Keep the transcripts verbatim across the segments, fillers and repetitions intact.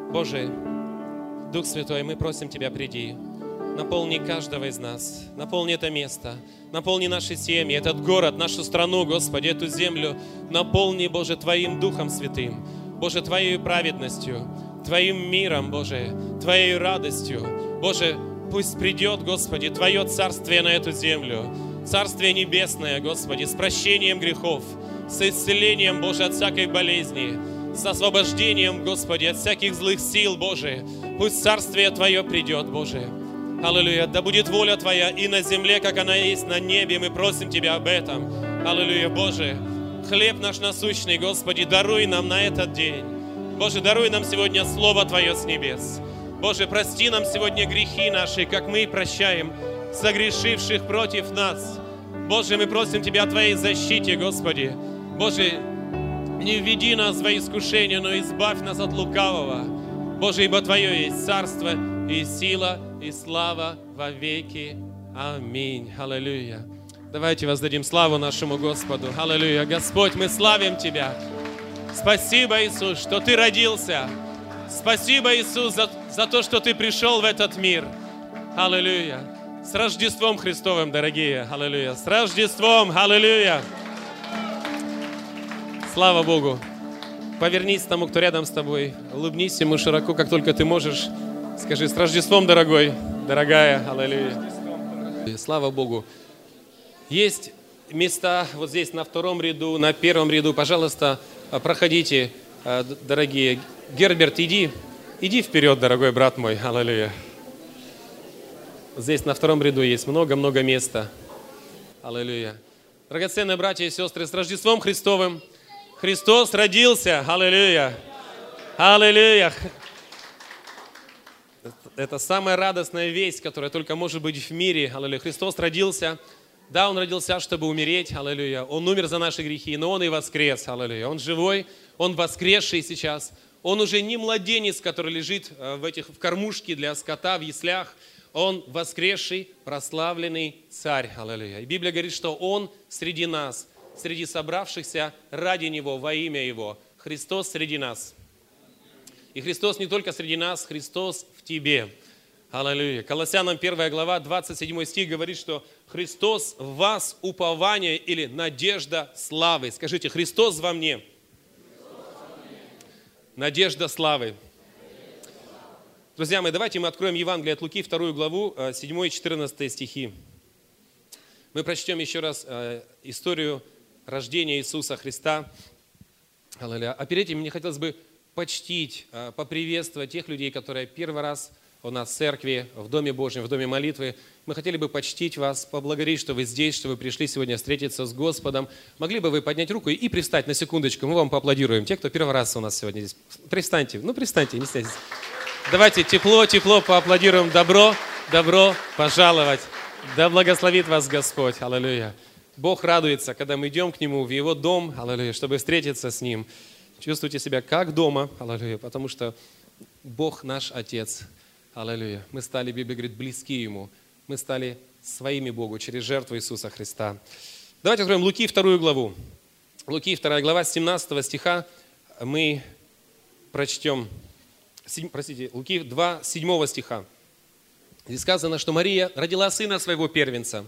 Боже, Дух Святой, мы просим Тебя, приди. Наполни каждого из нас, наполни это место, наполни наши семьи, этот город, нашу страну, Господи, эту землю. Наполни, Боже, Твоим Духом Святым, Боже, Твоей праведностью, Твоим миром, Боже, Твоей радостью. Боже, пусть придет, Господи, Твое царствие на эту землю, Царствие Небесное, Господи, с прощением грехов, с исцелением, Боже, от всякой болезни, с освобождением, Господи, от всяких злых сил, Боже. Пусть Царствие Твое придет, Боже. Аллилуйя. Да будет воля Твоя и на земле, как она есть на небе. Мы просим Тебя об этом. Аллилуйя, Боже. Хлеб наш насущный, Господи, даруй нам на этот день. Боже, даруй нам сегодня Слово Твое с небес. Боже, прости нам сегодня грехи наши, как мы прощаем согрешивших против нас. Боже, мы просим Тебя о Твоей защите, Господи. Боже, не введи нас во искушение, но избавь нас от лукавого. Боже, ибо Твое есть царство и сила и слава во веки. Аминь. Аллилуйя. Давайте воздадим славу нашему Господу. Аллилуйя. Господь, мы славим Тебя. Спасибо, Иисус, что Ты родился. Спасибо, Иисус, за, за то, что Ты пришел в этот мир. Аллилуйя. С Рождеством Христовым, дорогие. Аллилуйя. С Рождеством. Аллилуйя. Слава Богу. Повернись к тому, кто рядом с тобой. Улыбнись ему широко, как только ты можешь. Скажи: с Рождеством, дорогой, дорогая. Аллилуйя. Слава Богу. Есть места вот здесь на втором ряду, на первом ряду. Пожалуйста, проходите, дорогие. Герберт, иди. Иди вперед, дорогой брат мой. Аллилуйя. Здесь на втором ряду есть много-много места. Аллилуйя. Драгоценные братья и сестры, с Рождеством Христовым. Христос родился. Аллилуйя. Аллилуйя. Это самая радостная весть, которая только может быть в мире. Аллилуйя. Христос родился. Да, Он родился, чтобы умереть. Аллилуйя. Он умер за наши грехи, но Он и воскрес. Аллилуйя. Он живой, Он воскресший сейчас. Он уже не младенец, который лежит в, этих, в кормушке для скота, в яслях. Он воскресший, прославленный царь. Аллилуйя. И Библия говорит, что Он среди нас, среди собравшихся ради Него, во имя Его. Христос среди нас. И Христос не только среди нас, Христос в тебе. Аллилуйя. Колоссянам первая глава, двадцать седьмой стих говорит, что Христос в вас упование или надежда славы. Скажите: Христос во мне. Надежда славы. Друзья мои, давайте мы откроем Евангелие от Луки, вторую главу, седьмой и четырнадцатый стихи. Мы прочтем еще раз историю рождения Иисуса Христа. А перед этим мне хотелось бы почтить, поприветствовать тех людей, которые первый раз у нас в церкви, в Доме Божьем, в Доме молитвы. Мы хотели бы почтить вас, поблагодарить, что вы здесь, что вы пришли сегодня встретиться с Господом. Могли бы вы поднять руку и привстать на секундочку, мы вам поаплодируем. Те, кто первый раз у нас сегодня здесь. Пристаньте, ну пристаньте, не стесняйтесь. Давайте тепло, тепло поаплодируем. Добро, добро пожаловать. Да благословит вас Господь. Аллилуйя. Бог радуется, когда мы идем к Нему в Его дом, аллилуйя, чтобы встретиться с Ним. Чувствуйте себя как дома, аллилуйя, потому что Бог наш Отец. Аллилуйя. Мы стали, Библия говорит, близки Ему. Мы стали своими Богу через жертву Иисуса Христа. Давайте откроем Луки, вторую главу. Луки, вторая глава, с семнадцатого стиха мы прочтем. Простите, Луки два, седьмого стиха. Здесь сказано, что Мария родила сына своего первенца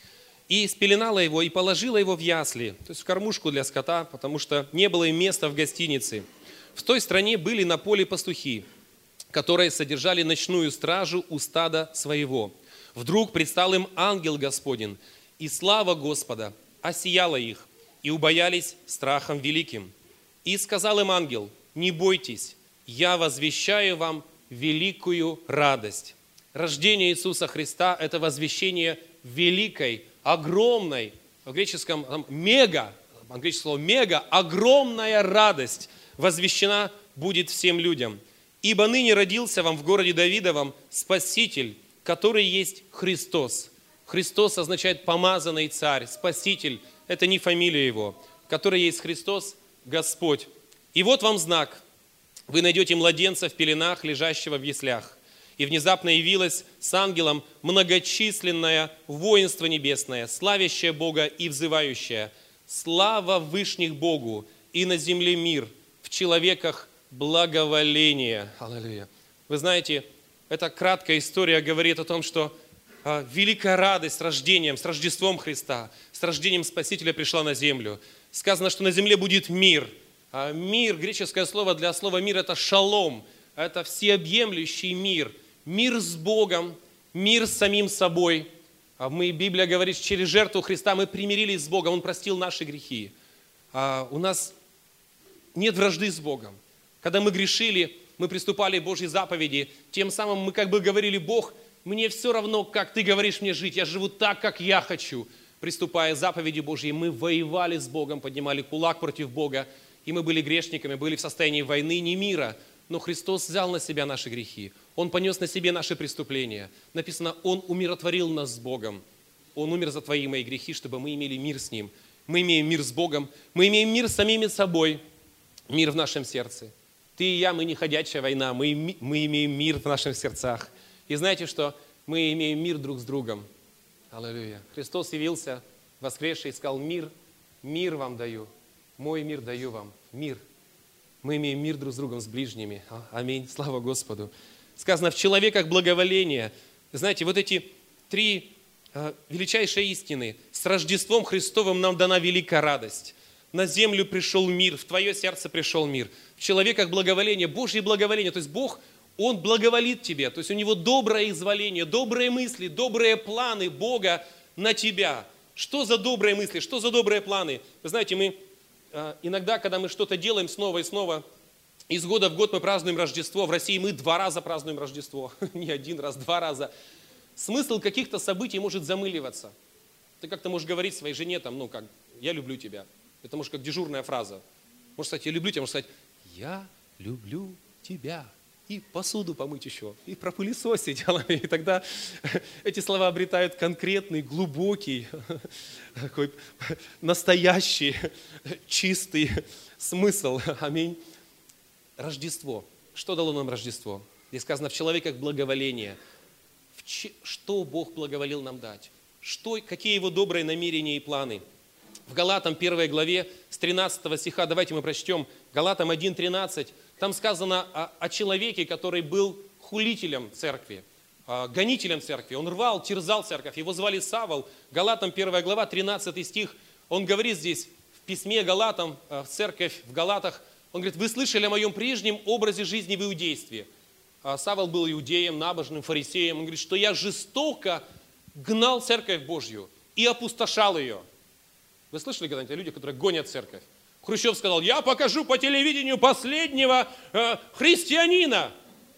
и спеленала его, и положила его в ясли, то есть в кормушку для скота, потому что не было им места в гостинице. В той стране были на поле пастухи, которые содержали ночную стражу у стада своего. Вдруг предстал им ангел Господень, и слава Господа осияла их, и убоялись страхом великим. И сказал им ангел: не бойтесь, я возвещаю вам великую радость. Рождение Иисуса Христа – это возвещение великой, огромной, в греческом там, мега, английское слово мега, огромная радость возвещена будет всем людям. Ибо ныне родился вам в городе Давидовом Спаситель, который есть Христос. Христос означает помазанный царь, Спаситель – это не фамилия его, который есть Христос, Господь. И вот вам знак. Вы найдете младенца в пеленах, лежащего в яслях. И внезапно явилось с ангелом многочисленное воинство небесное, славящее Бога и взывающее: слава вышних Богу, и на земле мир, в человеках благоволение. Аллилуйя. Вы знаете, эта краткая история говорит о том, что а, великая радость с рождением, с Рождеством Христа, с рождением Спасителя пришла на землю. Сказано, что на земле будет мир. А, мир, греческое слово для слова мир, это шалом. Это всеобъемлющий мир. Мир с Богом, мир с самим собой. А мы, Библия говорит, через жертву Христа мы примирились с Богом, Он простил наши грехи. А, у нас нет вражды с Богом. Когда мы грешили, мы приступали к Божьей заповеди, тем самым мы как бы говорили: Бог, мне все равно, как Ты говоришь мне жить, я живу так, как я хочу. Приступая к заповеди Божьей, мы воевали с Богом, поднимали кулак против Бога, и мы были грешниками, были в состоянии войны, не мира. Но Христос взял на себя наши грехи, Он понес на себе наши преступления. Написано, Он умиротворил нас с Богом. Он умер за твои и мои грехи, чтобы мы имели мир с Ним. Мы имеем мир с Богом, мы имеем мир с самими собой, мир в нашем сердце. Ты и я, мы не ходячая война, мы, мы имеем мир в наших сердцах. И знаете что? Мы имеем мир друг с другом. Аллилуйя. Христос явился, воскресший, и сказал: мир, мир вам даю, мой мир даю вам, мир. Мы имеем мир друг с другом, с ближними. Аминь. Слава Господу. Сказано, в человеках благоволение. Знаете, вот эти три э, величайшие истины. С Рождеством Христовым нам дана великая радость. На землю пришел мир, в твое сердце пришел мир. В человеках благоволение, Божье благоволение. То есть Бог, Он благоволит тебе. То есть у Него доброе изволение, добрые мысли, добрые планы Бога на тебя. Что за добрые мысли, что за добрые планы? Вы знаете, мы э, иногда, когда мы что-то делаем снова и снова, из года в год мы празднуем Рождество. В России мы два раза празднуем Рождество. Не один раз, два раза. Смысл каких-то событий может замыливаться. Ты как-то можешь говорить своей жене, там, ну как, я люблю тебя. Это может как дежурная фраза. Можешь сказать, я люблю тебя, можешь сказать, я люблю тебя. И посуду помыть еще, и пропылесосить. И тогда эти слова обретают конкретный, глубокий, такой настоящий, чистый смысл. Аминь. Рождество. Что дало нам Рождество? Здесь сказано, в человеках благоволение. В ч... Что Бог благоволил нам дать? Что, какие Его добрые намерения и планы? В Галатам первой главе с тринадцатого стиха, давайте мы прочтем, Галатам один тринадцать, там сказано о, о человеке, который был хулителем церкви, гонителем церкви. Он рвал, терзал церковь, его звали Савол. Галатам первая глава, тринадцатый стих, он говорит здесь в письме Галатам, в церковь в Галатах, он говорит, вы слышали о моем прежнем образе жизни в иудействе. Савол был иудеем, набожным, фарисеем. Он говорит, что я жестоко гнал церковь Божью и опустошал ее. Вы слышали когда-нибудь о людях, которые гонят церковь? Хрущев сказал, я покажу по телевидению последнего э, христианина.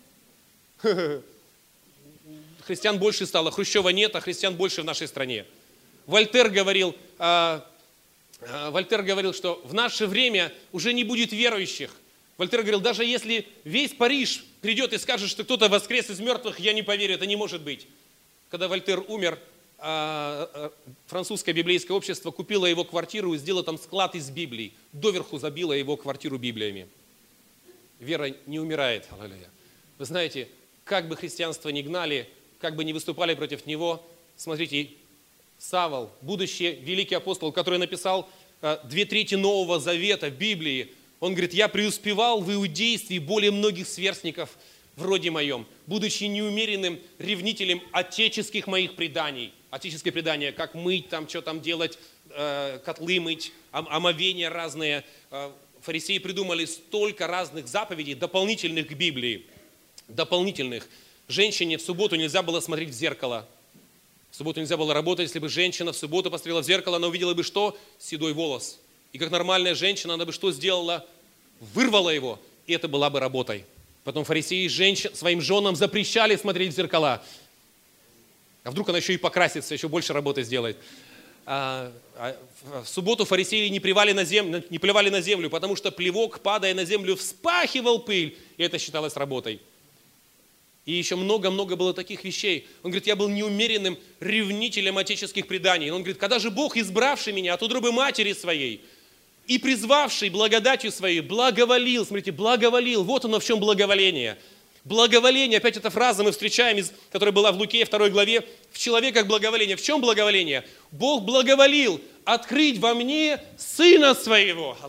Христиан больше стало, Хрущева нет, а христиан больше в нашей стране. Вольтер говорил, э, э, Вольтер говорил, что в наше время уже не будет верующих. Вольтер говорил, даже если весь Париж придет и скажет, что кто-то воскрес из мертвых, я не поверю, это не может быть. Когда Вольтер умер, французское библейское общество купило его квартиру и сделало там склад из Библий. Доверху забило его квартиру Библиями. Вера не умирает. Аллилуйя. Вы знаете, как бы христианство ни гнали, как бы ни выступали против него, смотрите, Савол, будущий великий апостол, который написал две трети Нового Завета в Библии, он говорит, я преуспевал в иудействе более многих сверстников в роде моем, будучи неумеренным ревнителем отеческих моих преданий. Отеческие предания, как мыть, там, что там делать, э, котлы мыть, омовения разные. Э, фарисеи придумали столько разных заповедей, дополнительных к Библии. Дополнительных. Женщине в субботу нельзя было смотреть в зеркало. В субботу нельзя было работать. Если бы женщина в субботу посмотрела в зеркало, она увидела бы что? Седой волос. И как нормальная женщина, она бы что сделала? Вырвала его. И это была бы работой. Потом фарисеи женщин, своим женам запрещали смотреть в зеркала. А вдруг она еще и покрасится, еще больше работы сделает. А, а, в субботу фарисеи не плевали на землю, не плевали на землю, потому что плевок, падая на землю, вспахивал пыль. И это считалось работой. И еще много-много было таких вещей. Он говорит, я был неумеренным ревнителем отеческих преданий. Он говорит, когда же Бог, избравший меня от утробы матери своей и призвавший благодатью своей, благоволил, смотрите, благоволил, вот оно в чем благоволение. Благоволение, опять эта фраза мы встречаем, которая была в Луке второй главе, в человеках благоволение. В чем благоволение? Бог благоволил открыть во мне Сына Своего. Аллилуйя.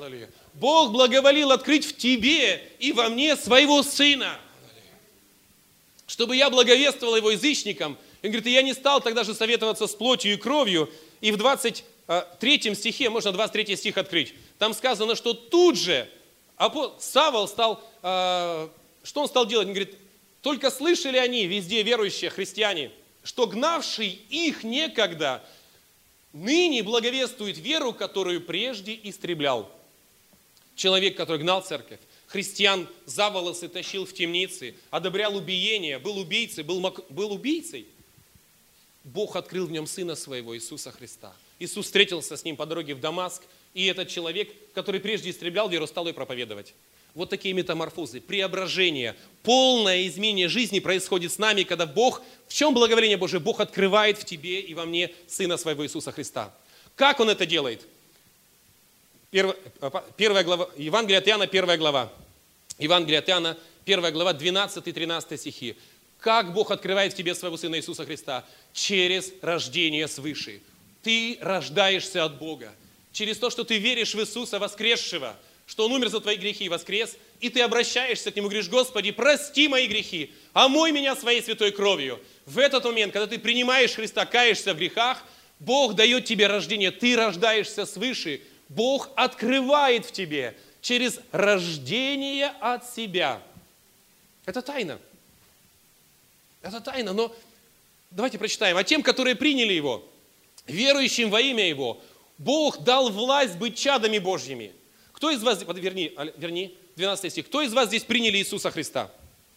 Бог благоволил открыть в тебе и во мне своего Сына, чтобы я благовествовал Его язычникам. И он говорит, и я не стал тогда же советоваться с плотью и кровью. И в двадцать третьем стихе, можно двадцать третий стих открыть, там сказано, что тут же Савол стал, что он стал делать? Он говорит, только слышали они, везде верующие христиане, что гнавший их некогда ныне благовествует веру, которую прежде истреблял. Человек, который гнал церковь, христиан за волосы тащил в темницы, одобрял убиение, был убийцей, был, был убийцей. Бог открыл в нем Сына Своего, Иисуса Христа. Иисус встретился с ним по дороге в Дамаск, и этот человек, который прежде истреблял веру, стал ее проповедовать. Вот такие метаморфозы, преображение, полное изменение жизни происходит с нами, когда Бог, в чем благоволение Божие? Бог открывает в тебе и во мне Сына Своего Иисуса Христа. Как Он это делает? Первая, первая глава, Евангелие от Иоанна, первая глава. Евангелие от Иоанна, первая глава, двенадцатый-тринадцатый стихи. Как Бог открывает в тебе своего Сына Иисуса Христа? Через рождение свыше. Ты рождаешься от Бога. Через то, что ты веришь в Иисуса воскресшего, что Он умер за твои грехи и воскрес, и ты обращаешься к Нему и говоришь, Господи, прости мои грехи, омой меня своей святой кровью. В этот момент, когда ты принимаешь Христа, каешься в грехах, Бог дает тебе рождение, ты рождаешься свыше. Бог открывает в тебе через рождение от себя. Это тайна. Это тайна, но давайте прочитаем. А тем, которые приняли Его, верующим во имя Его, Бог дал власть быть чадами Божьими. Кто из вас, верни, верни, двенадцатый стих, кто из вас здесь приняли Иисуса Христа?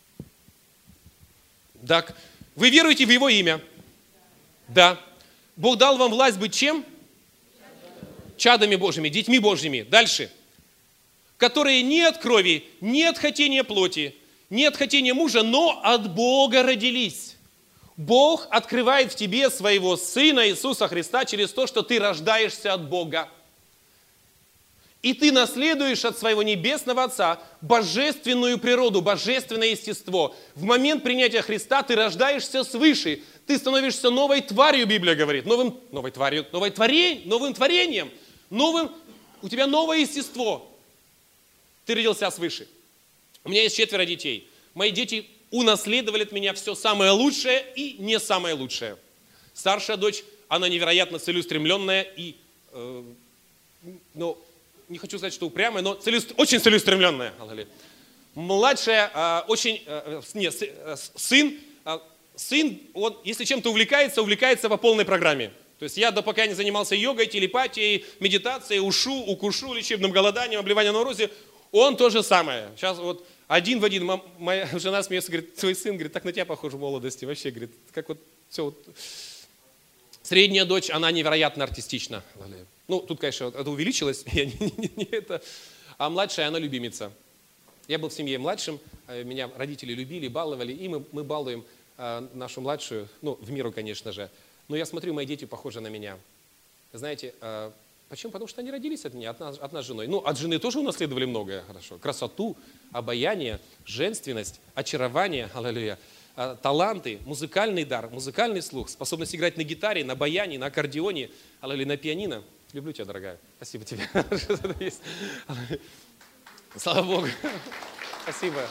Так, вы веруете в Его имя? Да. Бог дал вам власть быть чем? Чадами Божьими, детьми Божьими. Дальше. Которые не от крови, не от хотения плоти, не от хотения мужа, но от Бога родились. Бог открывает в тебе своего Сына Иисуса Христа через то, что ты рождаешься от Бога. И ты наследуешь от своего небесного Отца божественную природу, божественное естество. В момент принятия Христа ты рождаешься свыше. Ты становишься новой тварью, Библия говорит. Новым, новой тварью, новой творень, новым творением. Новым, у тебя новое естество. Ты родился свыше. У меня есть четверо детей. Мои дети унаследовали от меня все самое лучшее и не самое лучшее. Старшая дочь, она невероятно целеустремленная и, э, ну, не хочу сказать, что упрямая, но целеуст... очень целеустремленная. Младшая, э, очень, э, нет, э, сын, э, сын, он, если чем-то увлекается, увлекается по полной программе. То есть я, пока не занимался йогой, телепатией, медитацией, ушу, укушу, лечебным голоданием, обливанием на морозе, он то же самое. Сейчас вот один в один, моя жена смеется, говорит, твой сын, говорит, так на тебя похож в молодости, вообще, говорит, как вот все вот. Средняя дочь, она невероятно артистична. Ну, тут, конечно, это увеличилось, я не, не, не это. А младшая, она любимица. Я был в семье младшим, меня родители любили, баловали, и мы, мы балуем э, нашу младшую, ну, в меру, конечно же. Но я смотрю, мои дети похожи на меня. Знаете, э, почему? Потому что они родились от меня, от нас, от нас с женой. Ну, от жены тоже унаследовали многое, хорошо. Красоту, обаяние, женственность, очарование, аллилуйя. Таланты, музыкальный дар, музыкальный слух, способность играть на гитаре, на баяне, на аккордеоне, аллилуйя, на пианино. Люблю тебя, дорогая. Спасибо тебе. Слава Богу. Спасибо.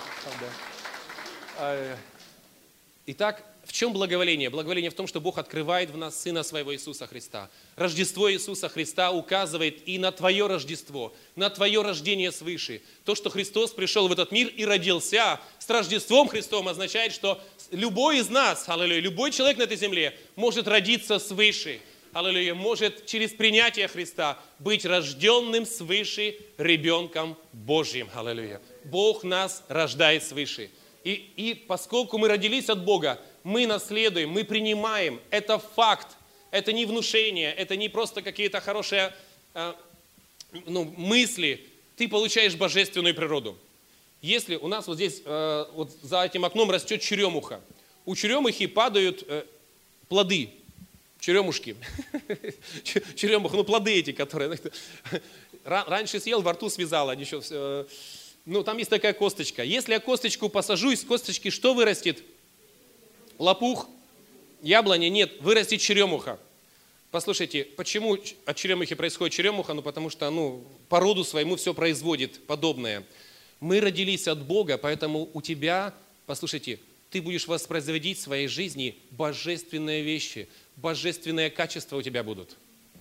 Итак, в чем благоволение? Благоволение в том, что Бог открывает в нас Сына Своего Иисуса Христа. Рождество Иисуса Христа указывает и на твое Рождество, на твое рождение свыше. То, что Христос пришел в этот мир и родился с Рождеством Христовым, означает, что любой из нас, аллилуйя, любой человек на этой земле может родиться свыше. Аллилуйя, может через принятие Христа быть рожденным свыше ребенком Божьим. Аллилуйя. Бог нас рождает свыше. И, и поскольку мы родились от Бога, мы наследуем, мы принимаем. Это факт, это не внушение, это не просто какие-то хорошие э, ну, мысли. Ты получаешь божественную природу. Если у нас вот здесь, э, вот за этим окном растет черемуха, у черемухи падают э, плоды, черемушки, черемуха, ну плоды эти, которые раньше съел, во рту связал, они еще, э, ну там есть такая косточка. Если я косточку посажу, из косточки что вырастет? Лопух, яблоня, нет, вырастет черемуха. Послушайте, почему от черемухи происходит черемуха? Ну, потому что, ну, по роду своему все производит подобное. Мы родились от Бога, поэтому у тебя, послушайте, ты будешь воспроизводить в своей жизни божественные вещи, божественные качества у тебя будут.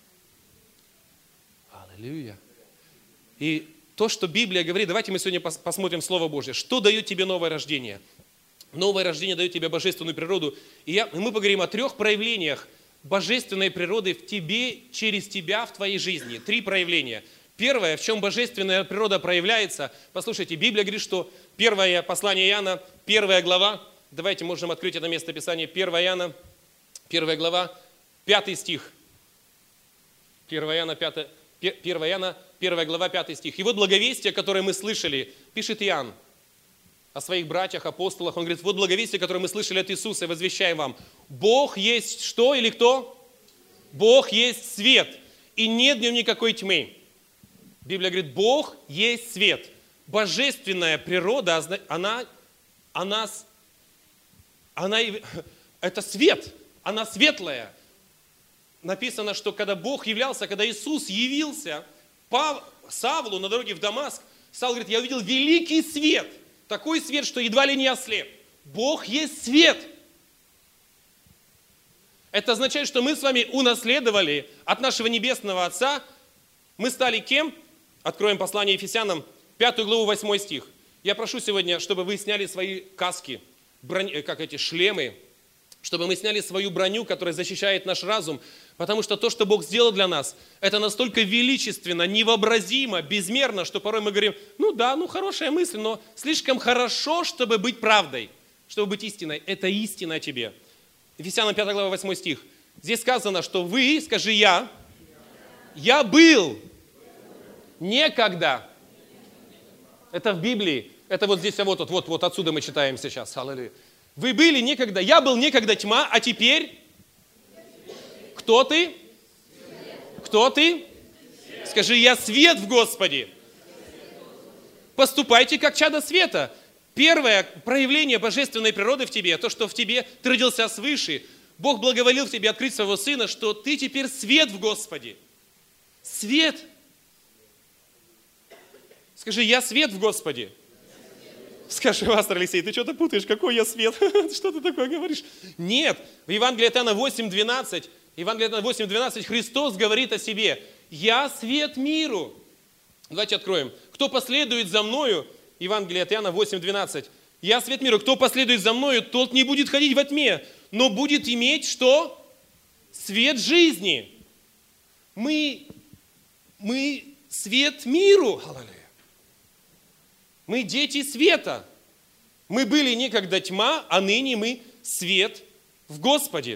Аллилуйя. И то, что Библия говорит, давайте мы сегодня посмотрим Слово Божье. Что дает тебе новое рождение? Новое рождение дает тебе божественную природу. И, я, и мы поговорим о трех проявлениях божественной природы в тебе, через тебя, в твоей жизни. Три проявления. Первое, в чем божественная природа проявляется. Послушайте, Библия говорит, что первое послание Иоанна, первая глава, давайте можем открыть это место Писания, первое Иоанна, первая глава, пятый стих. первое Иоанна, пятая, первое Иоанна, первая глава, пятый стих. И вот благовестие, которое мы слышали, пишет Иоанн о своих братьях, апостолах. Он говорит, вот благовестие, которое мы слышали от Иисуса, и возвещаем вам. Бог есть что или кто? Бог есть свет, и нет в нем никакой тьмы. Библия говорит, Бог есть свет. Божественная природа, она, она, она, это свет, она светлая. Написано, что когда Бог являлся, когда Иисус явился Пав, Савлу на дороге в Дамаск, Савл говорит, я увидел великий свет, такой свет, что едва ли не ослеп. Бог есть свет. Это означает, что мы с вами унаследовали от нашего Небесного Отца, мы стали кем? Откроем послание Ефесянам, пятую главу, восьмой стих. Я прошу сегодня, чтобы вы сняли свои каски, брони, как эти шлемы, чтобы мы сняли свою броню, которая защищает наш разум, потому что то, что Бог сделал для нас, это настолько величественно, невообразимо, безмерно, что порой мы говорим, ну да, ну хорошая мысль, но слишком хорошо, чтобы быть правдой, чтобы быть истиной. Это истина о тебе. Ефесянам пятая глава, восьмой стих. Здесь сказано, что вы, скажи я, я был некогда. Это в Библии. Это вот здесь, вот, вот, вот, вот отсюда мы читаем сейчас. Аллилуйя. Вы были некогда, я был некогда тьма, а теперь кто ты? Кто ты? Скажи, я свет в Господе. Поступайте как чадо света. Первое проявление божественной природы в тебе, то, что в тебе ты родился свыше. Бог благоволил в тебе открыть своего Сына, что ты теперь свет в Господе. Свет. Скажи, я свет в Господе. Скажи, пастор Алексей, ты что-то путаешь, какой я свет? Что ты такое говоришь? Нет, в Евангелии от Иоанна восемь двенадцать, Евангелие от Иоанна восемь двенадцать Христос говорит о себе, я свет миру. Давайте откроем. Кто последует за мною, Евангелие от Иоанна восемь двенадцать, я свет миру, кто последует за мною, тот не будет ходить во тьме, но будет иметь что? Свет жизни. Мы, мы свет миру. Аллилуйя. Мы дети света. Мы были некогда тьма, а ныне мы свет в Господе.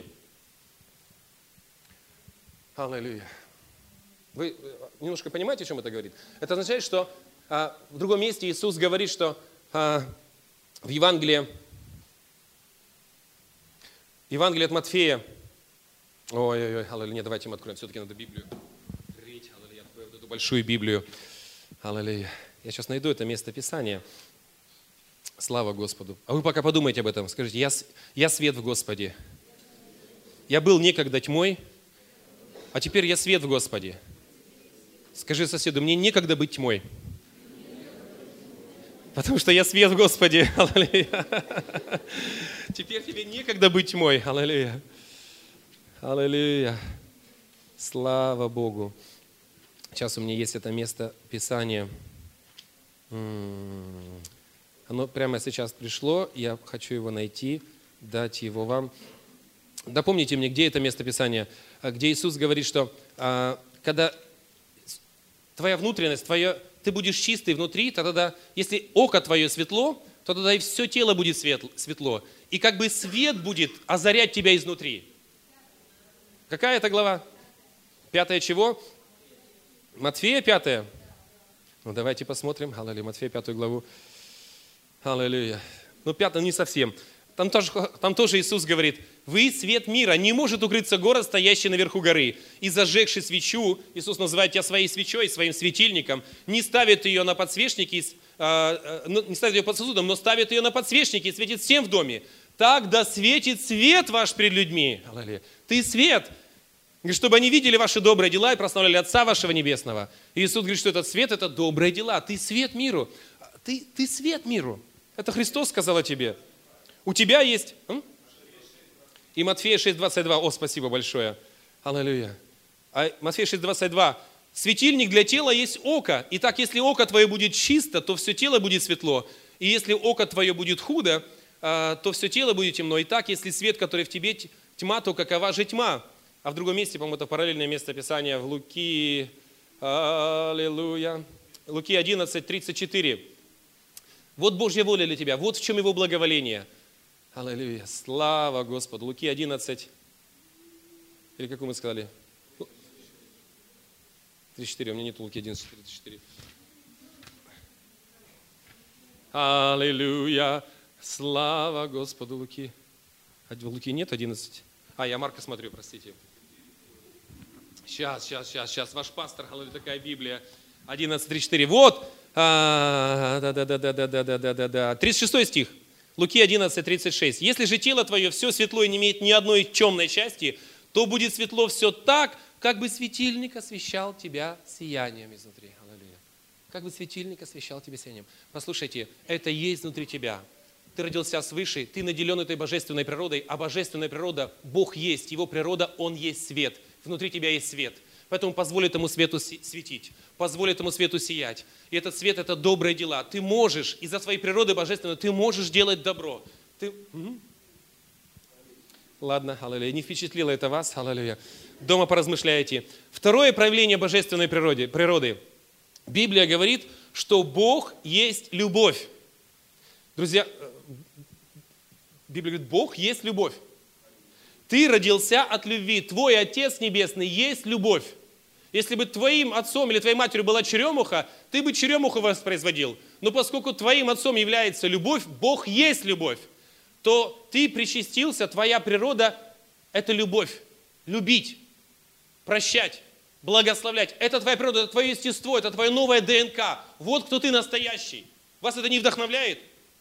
Аллилуйя. Вы немножко понимаете, о чем это говорит? Это означает, что а, в другом месте Иисус говорит, что а, в Евангелии, Евангелие от Матфея, ой-ой-ой, аллилуйя, нет, давайте мы откроем, все-таки надо Библию открыть, аллилуйя, откроем вот эту большую Библию, аллилуйя. Я сейчас найду это место Писания. Слава Господу. А вы пока подумайте об этом. Скажите, я, я свет в Господе. Я был некогда тьмой, а теперь я свет в Господе. Скажи соседу, мне некогда быть тьмой. Потому что я свет в Господе. Аллилуйя. Теперь тебе некогда быть тьмой. Аллилуйя. Аллилуйя. Слава Богу. Сейчас у меня есть это место Писания. Оно прямо сейчас пришло, я хочу его найти, дать его вам. Напомните мне, где это место Писания, где Иисус говорит, что а, когда твоя внутренность, твое, ты будешь чистый внутри, то тогда, если око твое светло, то тогда и все тело будет светло. И как бы свет будет озарять тебя изнутри. Какая это глава? Пятая чего? Матфея пятая. Ну, давайте посмотрим. Аллилуйя. Матфея пятую главу. Аллилуйя. Ну, пятая не совсем. Там тоже, там тоже Иисус говорит, вы свет мира, не может укрыться город, стоящий наверху горы. И зажегший свечу, Иисус называет тебя своей свечой, своим светильником, не ставит ее на подсвечники, не ставит ее под сосудом, но ставит ее на подсвечники и светит всем в доме. Так да светит свет ваш пред людьми. Аллилуйя. Ты свет. Говорит, чтобы они видели ваши добрые дела и прославляли Отца вашего Небесного. И Иисус говорит, что этот свет – это добрые дела. Ты свет миру. Ты, ты свет миру. Это Христос сказал о тебе. У тебя есть... М? И Матфея шесть двадцать два. О, спасибо большое. Аллилуйя. А Матфея шесть двадцать два. Светильник для тела есть око. Итак, если око твое будет чисто, то все тело будет светло. И если око твое будет худо, то все тело будет темно. Итак, если свет, который в тебе тьма, то какова же тьма? А в другом месте, по-моему, это параллельное место Писания в Луки, аллилуйя, Луки одиннадцать тридцать четыре. Вот Божья воля для тебя, вот в чем Его благоволение. Аллилуйя, слава Господу. Луки одиннадцать, или как мы сказали? тридцать четыре, у меня нет Луки одиннадцать тридцать четыре. Аллилуйя, слава Господу. Луки. В Луки нет одиннадцать. А, я Марка смотрю, простите. Сейчас, сейчас, сейчас, сейчас. Ваш пастор, аллилуйя, такая Библия. одиннадцать тридцать четыре. Вот. А, да, да, да, да, да, да, да, да, да. тридцать шестой стих. Луки одиннадцать тридцать шесть. Если же тело твое все светло и не имеет ни одной темной части, то будет светло все так, как бы светильник освещал тебя сиянием изнутри. Аллилуйя. Как бы светильник освещал тебя сиянием. Послушайте, это есть внутри тебя. Ты родился свыше, ты наделен этой божественной природой, а божественная природа, Бог есть, Его природа, Он есть свет. Внутри тебя есть свет. Поэтому позволь этому свету светить, позволь этому свету сиять. И этот свет – это добрые дела. Ты можешь, из-за своей природы божественной, ты можешь делать добро. Ты... Угу. Ладно, аллилуйя. Не впечатлило это вас, аллилуйя. Дома поразмышляйте. Второе проявление божественной природы, природы. Библия говорит, что Бог есть любовь. Друзья, Библия говорит, Бог есть любовь. Ты родился от любви. Твой Отец Небесный есть любовь. Если бы твоим отцом или твоей матерью была черемуха, ты бы черемуху воспроизводил. Но поскольку твоим отцом является любовь, Бог есть любовь, то ты причастился, твоя природа – это любовь. Любить, прощать, благословлять. Это твоя природа, это твое естество, это твое новое ДНК. Вот кто ты настоящий. Вас это не вдохновляет?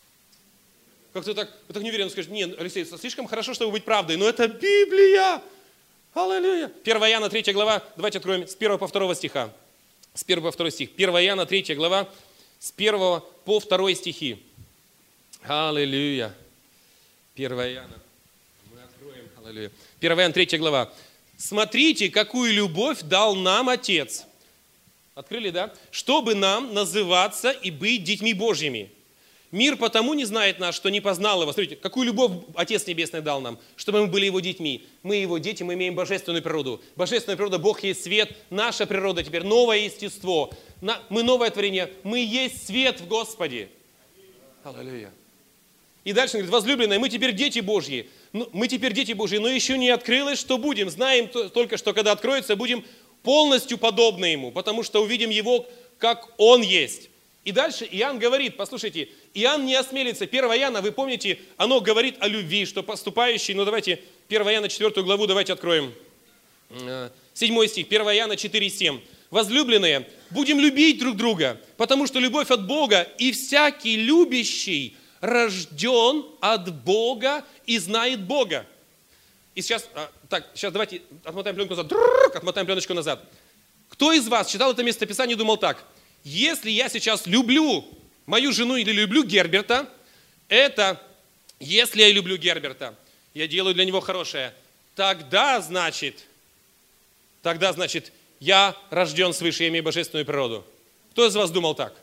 Как-то так, вы так не уверенно скажете, нет, Алексей, слишком хорошо, чтобы быть правдой, но это Библия. Аллилуйя. первое Иоанна третья глава, давайте откроем с первого по второго стиха. С первого по второй стих. первое Иоанна третья глава, с первого по второй стихи. Аллилуйя. первое Иоанна. Мы откроем. Аллилуйя. первое Иоанна третья глава. Смотрите, какую любовь дал нам Отец. Открыли, да? Чтобы нам называться и быть детьми Божьими. Мир потому не знает нас, что не познал Его. Смотрите, какую любовь Отец Небесный дал нам, чтобы мы были Его детьми. Мы Его дети, мы имеем божественную природу. Божественная природа, Бог есть свет, наша природа теперь новое естество. Мы новое творение, мы есть свет в Господе. Аллилуйя. И дальше говорит, возлюбленные, мы теперь дети Божьи. Мы теперь дети Божьи, но еще не открылось, что будем. Знаем только, что когда откроется, будем полностью подобны Ему, потому что увидим Его, как Он есть. И дальше Иоанн говорит, послушайте, Иоанн не осмелится. первое Иоанна, вы помните, оно говорит о любви, что поступающий, ну давайте первое Иоанна четвёртую главу давайте откроем. седьмой стих, первое Иоанна четыре семь. Возлюбленные, будем любить друг друга, потому что любовь от Бога, и всякий любящий рожден от Бога и знает Бога. И сейчас, так, сейчас давайте отмотаем пленку назад, отмотаем пленочку назад. Кто из вас читал это местописание и думал так? Если я сейчас люблю мою жену или люблю Герберта, это, если я люблю Герберта, я делаю для него хорошее, тогда значит, тогда значит, я рожден свыше, я имею божественную природу. Кто из вас думал так?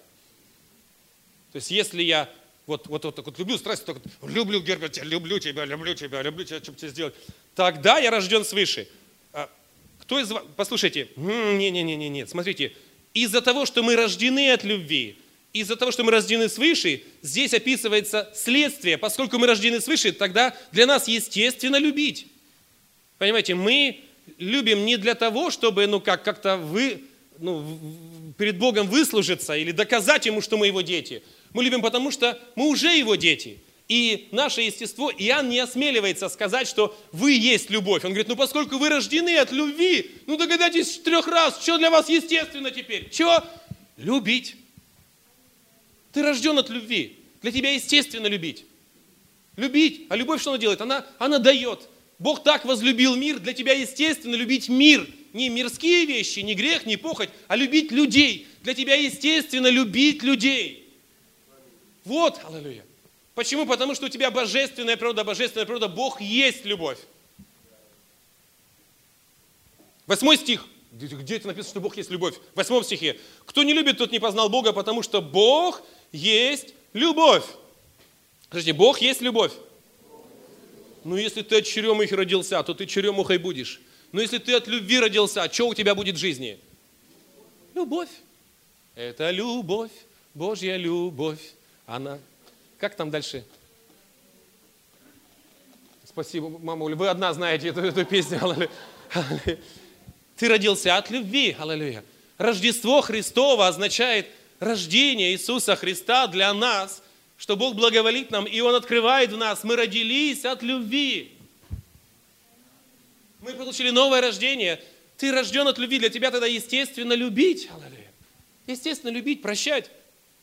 То есть, если я вот, вот, вот так вот люблю страсть, так вот, люблю Герберта, люблю тебя, люблю тебя, люблю тебя, что тебе сделать, тогда я рожден свыше. Кто из вас, послушайте, не-не-не, нет, смотрите, из-за того, что мы рождены от любви, из-за того, что мы рождены свыше, здесь описывается следствие. Поскольку мы рождены свыше, тогда для нас естественно любить. Понимаете, мы любим не для того, чтобы ну, как, как-то вы, ну, перед Богом выслужиться или доказать Ему, что мы Его дети. Мы любим потому, что мы уже Его дети. И наше естество, Иоанн не осмеливается сказать, что вы есть любовь. Он говорит, ну поскольку вы рождены от любви, ну догадайтесь трех раз, что для вас естественно теперь? Что? Любить. Ты рожден от любви. Для тебя естественно любить. Любить. А любовь что она делает? Она, она дает. Бог так возлюбил мир, для тебя естественно любить мир. Не мирские вещи, не грех, не похоть, а любить людей. Для тебя естественно любить людей. Вот, аллилуйя. Почему? Потому что у тебя божественная природа, божественная природа, Бог есть любовь. Восьмой стих. Где это написано, что Бог есть любовь? В восьмом стихе. Кто не любит, тот не познал Бога, потому что Бог есть любовь. Скажите, Бог есть любовь. Ну, если ты от черемухи родился, то ты черемухой будешь. Но если ты от любви родился, что у тебя будет в жизни? Любовь. Это любовь, Божья любовь. Она. Как там дальше? Спасибо, мама Оля. Вы одна знаете эту, эту песню. Аллилуйя. Ты родился от любви. Аллилуйя. Рождество Христово означает рождение Иисуса Христа для нас, что Бог благоволит нам, и Он открывает в нас. Мы родились от любви. Мы получили новое рождение. Ты рожден от любви. Для тебя тогда естественно любить. Аллилуйя. Естественно любить, прощать.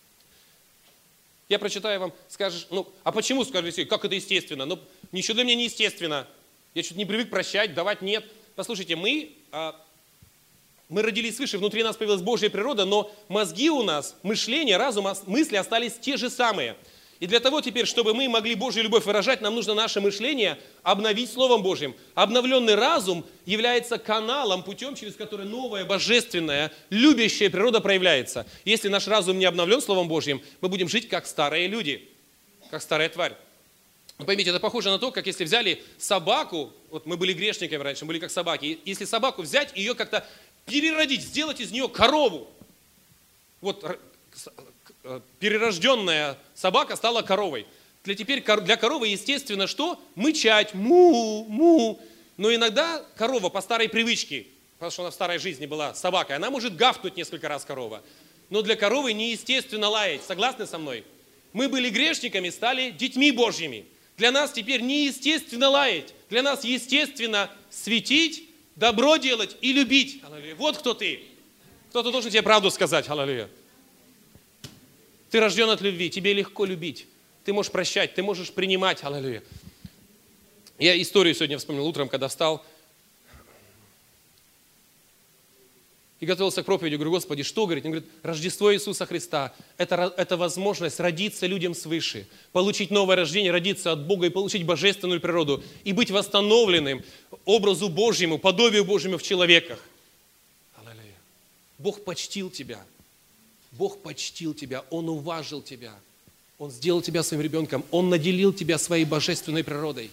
Я прочитаю вам, скажешь, ну, а почему, скажете, как это естественно? Ну, ничего для меня не естественно. Я что-то не привык прощать, давать нет. Послушайте, мы, а, мы родились свыше, внутри нас появилась Божья природа, но мозги у нас, мышление, разум, мысли остались те же самые. И для того теперь, чтобы мы могли Божью любовь выражать, нам нужно наше мышление обновить Словом Божьим. Обновленный разум является каналом, путем, через который новая, божественная, любящая природа проявляется. Если наш разум не обновлен Словом Божьим, мы будем жить как старые люди, как старая тварь. Вы поймите, это похоже на то, как если взяли собаку, вот мы были грешниками раньше, мы были как собаки, если собаку взять и ее как-то переродить, сделать из нее корову. Вот перерожденная собака стала коровой. Для, теперь для коровы, естественно, что? Мычать, му, му. Но иногда корова по старой привычке, потому что она в старой жизни была собакой, она может гавкнуть несколько раз, корова. Но для коровы неестественно лаять. Согласны со мной? Мы были грешниками, стали детьми Божьими. Для нас теперь неестественно лаять. Для нас естественно светить, добро делать и любить. Аллилуйя. Вот кто ты. Кто-то должен тебе правду сказать. Аллилуйя. Ты рожден от любви, тебе легко любить. Ты можешь прощать, ты можешь принимать. Аллилуйя. Я историю сегодня вспомнил утром, когда встал и готовился к проповеди. Говорю, Господи, что, говорит? Он говорит, Рождество Иисуса Христа – это, это возможность родиться людям свыше, получить новое рождение, родиться от Бога и получить божественную природу, и быть восстановленным образу Божьему, подобию Божьему в человеках. Аллилуйя. Бог почтил тебя. Бог почтил тебя, Он уважил тебя, Он сделал тебя своим ребенком, Он наделил тебя своей божественной природой.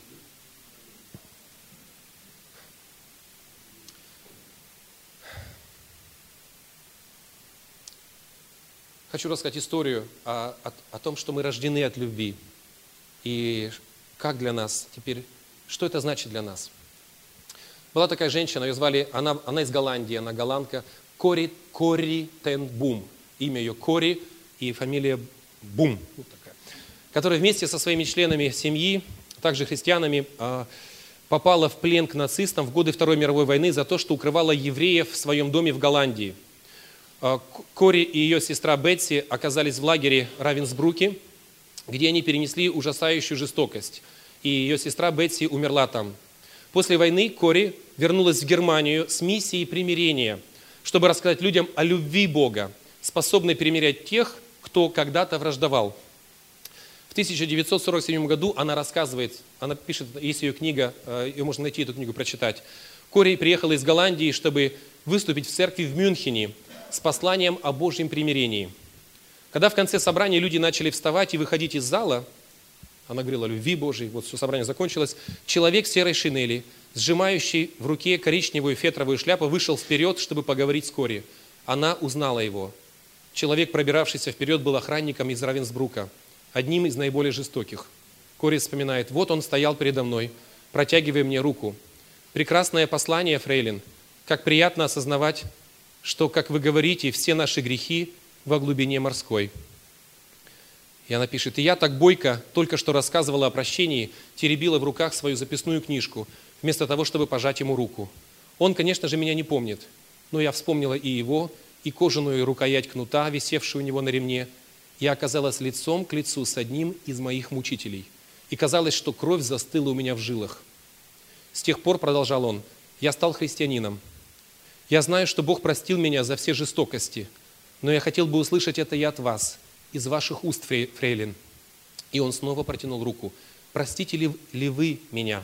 Хочу рассказать историю о, о, о том, что мы рождены от любви. И как для нас теперь, что это значит для нас. Была такая женщина, ее звали, она, она из Голландии, она голландка, Кори, Кори Тен Бум. Имя ее Кори и фамилия Бум, вот такая, которая вместе со своими членами семьи, также христианами, попала в плен к нацистам в годы Второй мировой войны за то, что укрывала евреев в своем доме в Голландии. Кори и ее сестра Бетси оказались в лагере Равенсбруке, где они перенесли ужасающую жестокость. И ее сестра Бетси умерла там. После войны Кори вернулась в Германию с миссией примирения, чтобы рассказать людям о любви Бога, способной примирять тех, кто когда-то враждовал. В тысяча девятьсот сорок седьмом году она рассказывает, она пишет, есть ее книга, ее можно найти, эту книгу прочитать. Кори приехала из Голландии, чтобы выступить в церкви в Мюнхене с посланием о Божьем примирении. Когда в конце собрания люди начали вставать и выходить из зала, она говорила о любви Божьей, вот все собрание закончилось, человек в серой шинели, сжимающий в руке коричневую фетровую шляпу, вышел вперед, чтобы поговорить с Кори. Она узнала его. Человек, пробиравшийся вперед, был охранником из Равенсбрука, одним из наиболее жестоких. Кори вспоминает, вот он стоял передо мной, протягивая мне руку. Прекрасное послание, фрейлин. Как приятно осознавать, что, как вы говорите, все наши грехи во глубине морской. И она пишет, и я так бойко только что рассказывала о прощении, теребила в руках свою записную книжку, вместо того, чтобы пожать ему руку. Он, конечно же, меня не помнит, но я вспомнила и его, и кожаную рукоять кнута, висевшую у него на ремне. Я оказалась лицом к лицу с одним из моих мучителей. И казалось, что кровь застыла у меня в жилах. С тех пор, продолжал он, я стал христианином. Я знаю, что Бог простил меня за все жестокости, но я хотел бы услышать это и от вас, из ваших уст, фрейлин. И он снова протянул руку. Простите ли, ли вы меня?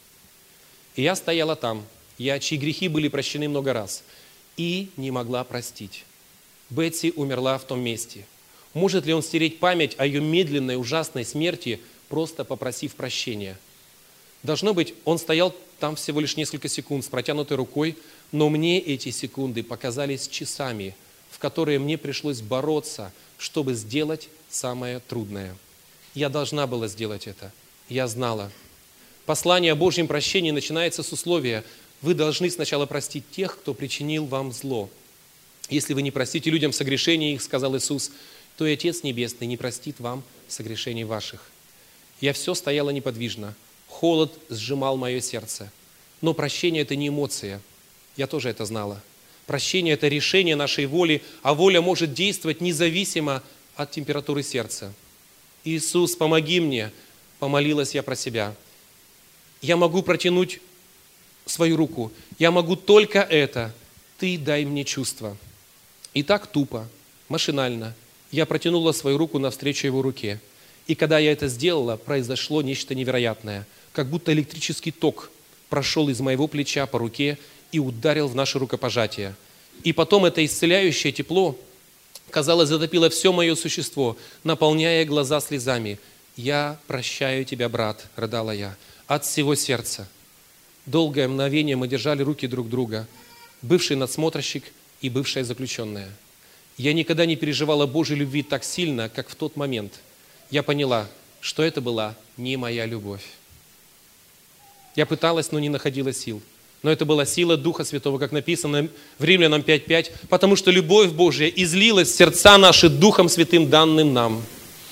И я стояла там, я, чьи грехи были прощены много раз, и не могла простить. Бетси умерла в том месте. Может ли он стереть память о ее медленной, ужасной смерти, просто попросив прощения? Должно быть, он стоял там всего лишь несколько секунд с протянутой рукой, но мне эти секунды показались часами, в которые мне пришлось бороться, чтобы сделать самое трудное. Я должна была сделать это. Я знала. Послание о Божьем прощении начинается с условия: вы должны сначала простить тех, кто причинил вам зло. Если вы не простите людям согрешения их, сказал Иисус, то и Отец Небесный не простит вам согрешений ваших. Я все стояла неподвижно. Холод сжимал мое сердце. Но прощение – это не эмоция. Я тоже это знала. Прощение – это решение нашей воли, а воля может действовать независимо от температуры сердца. Иисус, помоги мне, помолилась я про себя. Я могу протянуть свою руку. Я могу только это. Ты дай мне чувство. И так тупо, машинально, я протянула свою руку навстречу его руке. И когда я это сделала, произошло нечто невероятное. Как будто электрический ток прошел из моего плеча по руке и ударил в наше рукопожатие. И потом это исцеляющее тепло, казалось, затопило все мое существо, наполняя глаза слезами. «Я прощаю тебя, брат», — рыдала я, — «от всего сердца». Долгое мгновение мы держали руки друг друга, бывший надсмотрщик и бывшая заключенная. Я никогда не переживала Божьей любви так сильно, как в тот момент. Я поняла, что это была не моя любовь. Я пыталась, но не находила сил. Но это была сила Духа Святого, как написано в Римлянам пять пять, потому что любовь Божья излилась в сердца наши Духом Святым, данным нам.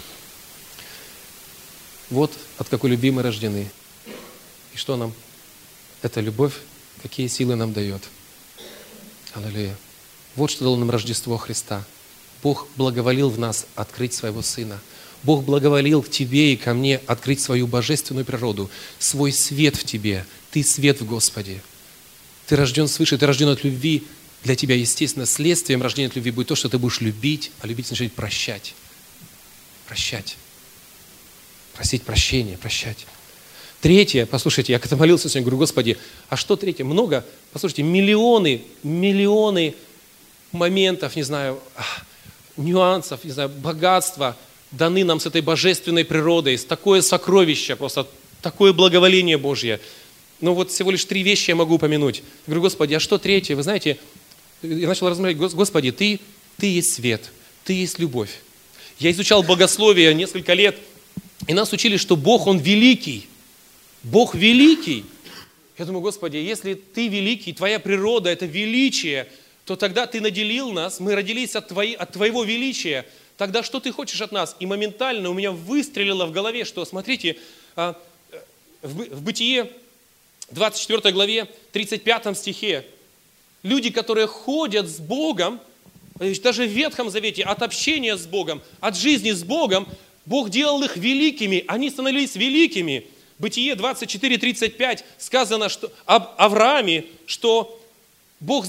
Вот от какой любви мы рождены. И что нам эта любовь, какие силы нам дает. Аллилуйя. Вот что дало нам Рождество Христа. Бог благоволил в нас открыть своего Сына. Бог благоволил к тебе и ко мне открыть свою божественную природу, свой свет в тебе. Ты свет в Господе. Ты рожден свыше, ты рожден от любви. Для тебя, естественно, следствием рождения от любви будет то, что ты будешь любить, а любить значит прощать. Прощать. Просить прощения, прощать. Третье, послушайте, я когда молился сегодня, говорю, Господи, а что третье? Много, послушайте, миллионы, миллионы моментов, не знаю, нюансов, не знаю, богатства даны нам с этой божественной природой, с такое сокровище, просто такое благоволение Божье. Но вот всего лишь три вещи я могу упомянуть. Я говорю, Господи, а что третье? Вы знаете, я начал размышлять, Господи, ты, ты есть свет, Ты есть любовь. Я изучал богословие несколько лет, и нас учили, что Бог, Он великий. Бог великий. Я думаю, Господи, если Ты великий, Твоя природа – это величие, то тогда Ты наделил нас, мы родились от, твои, от Твоего величия. Тогда что Ты хочешь от нас? И моментально у меня выстрелило в голове, что, смотрите, в Бытие двадцать четвёртой главе, тридцать пятом стихе, люди, которые ходят с Богом, даже в Ветхом Завете, от общения с Богом, от жизни с Богом, Бог делал их великими, они становились великими. Бытие двадцать четыре тридцать пять сказано что, об Аврааме, что Бог,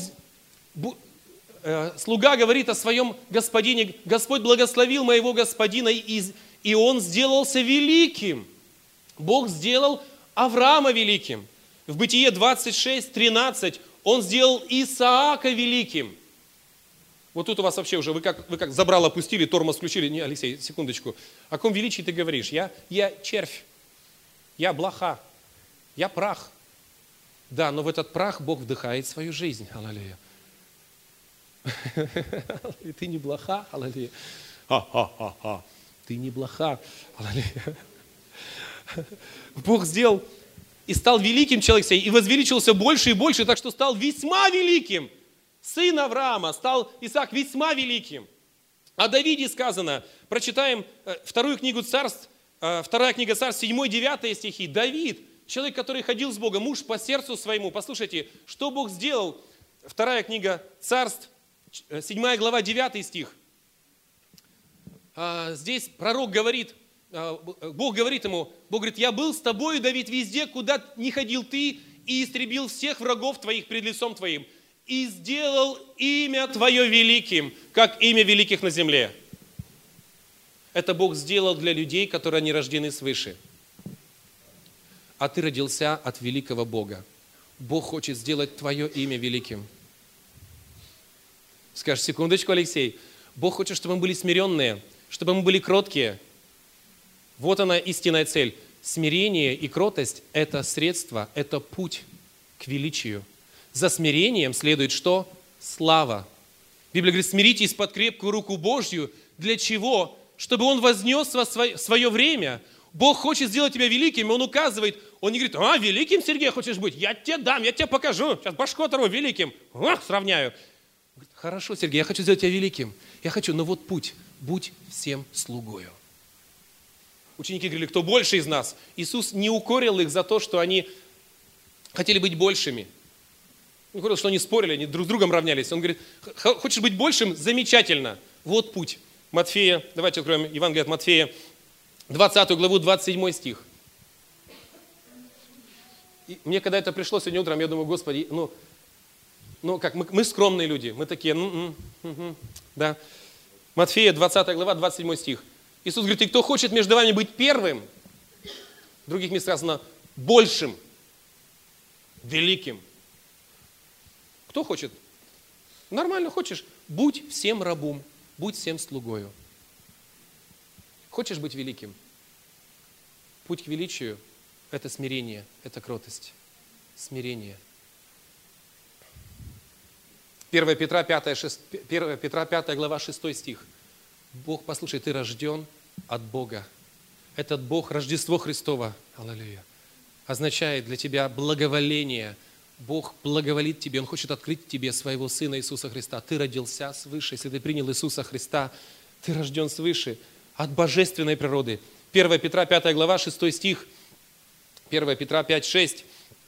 э, слуга говорит о своем господине, Господь благословил моего господина, и, и он сделался великим. Бог сделал Авраама великим. В Бытие двадцать шесть тринадцать он сделал Исаака великим. Вот тут у вас вообще уже, вы как, вы как забрало опустили, тормоз включили. Не, Алексей, секундочку. О ком величии ты говоришь? Я, я червь. Я блоха, я прах. Да, но в этот прах Бог вдыхает свою жизнь. Аллилуйя. Ты не блоха, аллилуйя. Ха-ха-ха-ха. Ты не блоха, аллилуйя. Бог сделал и стал великим человеком, и возвеличился больше и больше, так что стал весьма великим. Сын Авраама стал Исаак весьма великим. О Давиде сказано, прочитаем вторую книгу Царств, Вторая книга Царств, седьмой-девятый стихи. Давид, человек, который ходил с Богом, муж по сердцу своему. Послушайте, что Бог сделал? Вторая книга Царств, седьмая глава, девятый стих. Здесь пророк говорит, Бог говорит ему, Бог говорит, я был с тобою, Давид, везде, куда не ходил ты, и истребил всех врагов твоих пред лицом твоим, и сделал имя твое великим, как имя великих на земле. Это Бог сделал для людей, которые не рождены свыше. А ты родился от великого Бога. Бог хочет сделать твое имя великим. Скажешь, секундочку, Алексей. Бог хочет, чтобы мы были смиренные, чтобы мы были кроткие. Вот она истинная цель. Смирение и кротость – это средство, это путь к величию. За смирением следует что? Слава. Библия говорит, смиритесь под крепкую руку Божью. Для чего? Чтобы Он вознес вас в свое время. Бог хочет сделать тебя великим, и Он указывает. Он не говорит, а, великим, Сергей, хочешь быть? Я тебе дам, я тебе покажу. Сейчас башку оторву великим. О, сравняю. Говорит, хорошо, Сергей, я хочу сделать тебя великим. Я хочу, но вот путь. Будь всем слугою. Ученики говорили, кто больше из нас? Иисус не укорил их за то, что они хотели быть большими. Он говорил, что они спорили, они друг с другом равнялись. Он говорит, хочешь быть большим? Замечательно. Вот путь. Матфея, давайте откроем Евангелие от Матфея, двадцатую главу, двадцать седьмой стих. И мне когда это пришло сегодня утром, я думаю, Господи, ну, ну как, мы, мы скромные люди, мы такие, ну, угу, да. Матфея, двадцатая глава, двадцать седьмой стих. Иисус говорит, и кто хочет между вами быть первым, в других местах сказано, большим, великим. Кто хочет? Нормально хочешь? Будь всем рабом, будь всем слугою. Хочешь быть великим? Путь к величию – это смирение, это кротость. Смирение. первое Петра, пятая, первое Петра, пятая глава, шестой стих. Бог, послушай, ты рожден от Бога. Этот Бог, Рождество Христово, аллилуйя, означает для тебя благоволение. Бог благоволит тебе, Он хочет открыть тебе своего Сына Иисуса Христа. Ты родился свыше, если ты принял Иисуса Христа, ты рожден свыше, от божественной природы. первое Петра, пятая глава, шестой стих. первое Петра, пять, шесть.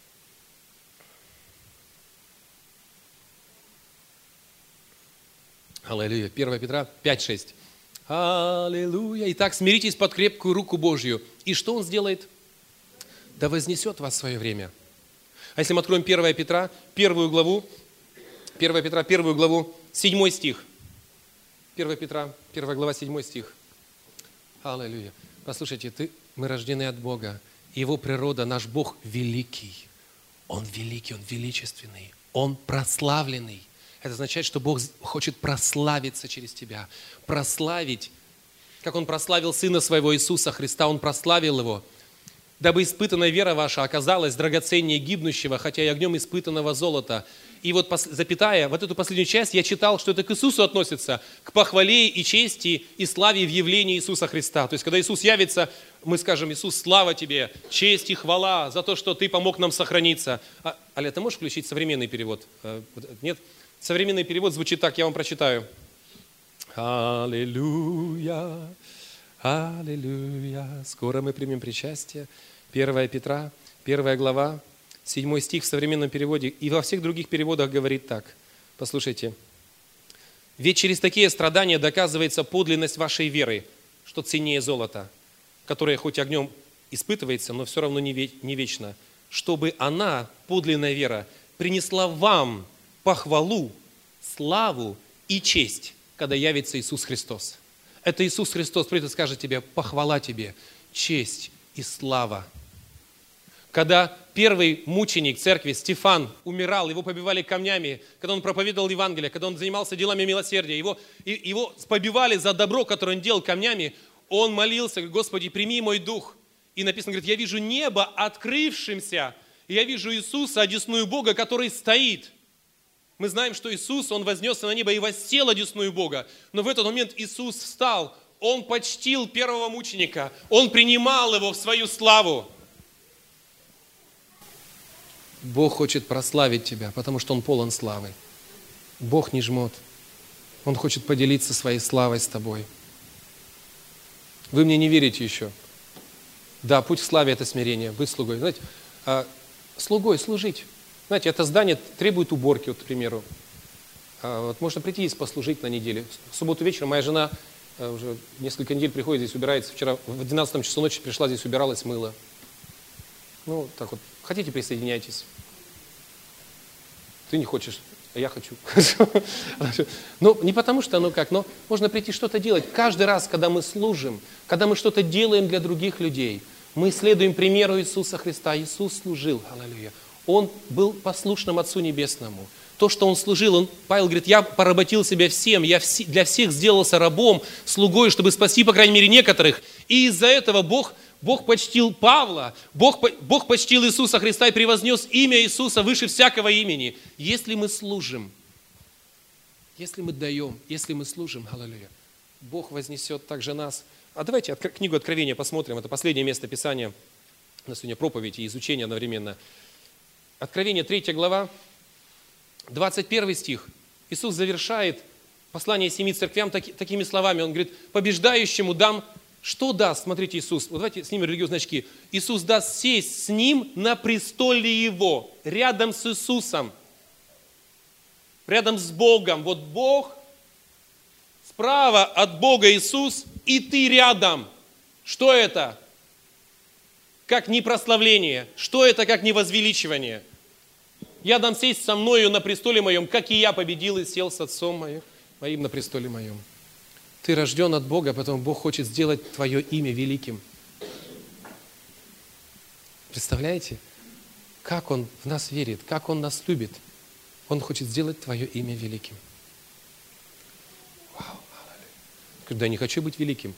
Аллилуйя. первое Петра, пять, шесть. Аллилуйя. Итак, смиритесь под крепкую руку Божью. И что Он сделает? Да вознесет вас в свое время. А если мы откроем первое Петра, первую главу, первое Петра, первую главу, седьмой стих. первое Петра, первая глава, седьмой стих. Аллилуйя. Послушайте, ты, мы рождены от Бога. Его природа, наш Бог великий. Он великий, Он величественный. Он прославленный. Это означает, что Бог хочет прославиться через тебя. Прославить, как Он прославил Сына Своего Иисуса Христа, Он прославил Его. Дабы испытанная вера ваша оказалась драгоценнее гибнущего, хотя и огнем испытанного золота. И вот запятая, вот эту последнюю часть я читал, что это к Иисусу относится, к похвале и чести и славе в явлении Иисуса Христа. То есть, когда Иисус явится, мы скажем, Иисус, слава тебе, честь и хвала за то, что ты помог нам сохраниться. А, Аля, ты можешь включить современный перевод? Нет? Современный перевод звучит так, я вам прочитаю. Аллилуйя, аллилуйя. Скоро мы примем причастие. первое Петра, первая глава, седьмой стих в современном переводе. И во всех других переводах говорит так. Послушайте. Ведь через такие страдания доказывается подлинность вашей веры, что ценнее золота, которое хоть огнем испытывается, но все равно не вечно. Чтобы она, подлинная вера, принесла вам похвалу, славу и честь, когда явится Иисус Христос. Это Иисус Христос придет и скажет тебе, похвала тебе, честь и слава. Когда первый мученик церкви Стефан умирал, его побивали камнями, когда он проповедовал Евангелие, когда он занимался делами милосердия, его, его побивали за добро, которое он делал камнями, он молился, говорит, Господи, прими мой дух. И написано, говорит, я вижу небо открывшимся, и я вижу Иисуса, одесную Бога, который стоит. Мы знаем, что Иисус, Он вознесся на небо и воссел одесную Бога. Но в этот момент Иисус встал, Он почтил первого мученика, Он принимал его в свою славу. Бог хочет прославить тебя, потому что Он полон славы. Бог не жмот. Он хочет поделиться своей славой с тобой. Вы мне не верите еще? Да, путь к славе – это смирение, быть слугой. Знаете, слугой служить. Знаете, это здание требует уборки, вот, к примеру. Вот можно прийти и послужить на неделе. В субботу вечером моя жена уже несколько недель приходит здесь, убирается. Вчера в двенадцатом часу ночи пришла здесь, убиралась, мыла. Ну, так вот. Хотите, присоединяйтесь. Ты не хочешь, а я хочу. Ну, не потому что, ну как, но можно прийти что-то делать. Каждый раз, когда мы служим, когда мы что-то делаем для других людей, мы следуем примеру Иисуса Христа. Иисус служил, аллилуйя. Он был послушным Отцу Небесному. То, что Он служил, он, Павел говорит, я поработил себя всем, я вс, для всех сделался рабом, слугой, чтобы спасти, по крайней мере, некоторых. И из-за этого Бог, Бог почтил Павла, Бог, Бог почтил Иисуса Христа и превознес имя Иисуса выше всякого имени. Если мы служим, если мы даем, если мы служим, аллилуйя, Бог вознесет также нас. А давайте книгу Откровения посмотрим, это последнее место Писания, у нас сегодня проповедь и изучение одновременно. Откровение, третья глава, двадцать первый стих. Иисус завершает послание семи церквям таки, такими словами. Он говорит, побеждающему дам, что даст? Смотрите, Иисус, вот давайте снимем религиозные очки. Иисус даст сесть с Ним на престоле Его, рядом с Иисусом, рядом с Богом. Вот Бог, справа от Бога Иисус, и ты рядом. Что это? Как не прославление. Что это, как не возвеличивание? Я дам сесть со мною на престоле моем, как и я победил и сел с Отцом моим, моим на престоле моем. Ты рожден от Бога, потому Бог хочет сделать твое имя великим. Представляете, как Он в нас верит, как Он нас любит. Он хочет сделать твое имя великим. Вау, когда я не хочу быть великим.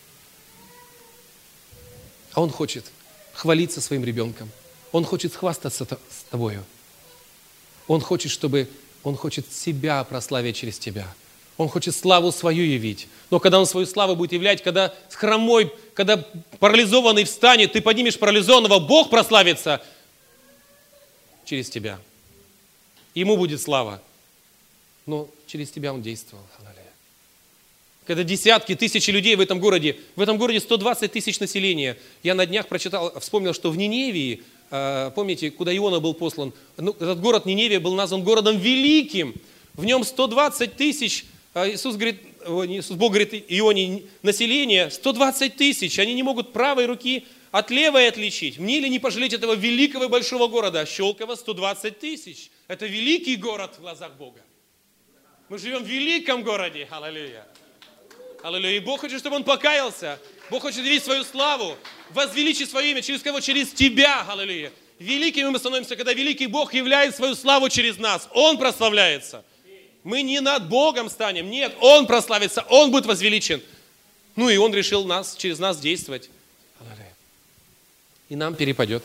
А Он хочет хвалиться своим ребенком. Он хочет хвастаться с тобою. Он хочет, чтобы, Он хочет себя прославить через тебя. Он хочет славу свою явить. Но когда Он свою славу будет являть, когда хромой, когда парализованный встанет, ты поднимешь парализованного, Бог прославится через тебя. Ему будет слава. Но через тебя Он действовал. Когда десятки, тысячи людей в этом городе, в этом городе сто двадцать тысяч населения. Я на днях прочитал, вспомнил, что в Ниневии, помните, куда Иона был послан, ну, этот город Ниневия был назван городом великим. В нем сто двадцать тысяч, Иисус говорит, Иисус, Бог говорит Ионе, население сто двадцать тысяч. Они не могут правой руки от левой отличить. Мне ли не пожалеть этого великого и большого города? Щелково сто двадцать тысяч. Это великий город в глазах Бога. Мы живем в великом городе. Аллилуйя. Аллилуйя. И Бог хочет, чтобы он покаялся. Бог хочет видеть свою славу, возвеличить свое имя. Через кого? Через тебя. Аллилуйя. Великими мы становимся, когда великий Бог являет свою славу через нас. Он прославляется. Мы не над Богом станем. Нет, Он прославится, Он будет возвеличен. Ну и Он решил нас, через нас действовать. Аллилуйя. И нам перепадет.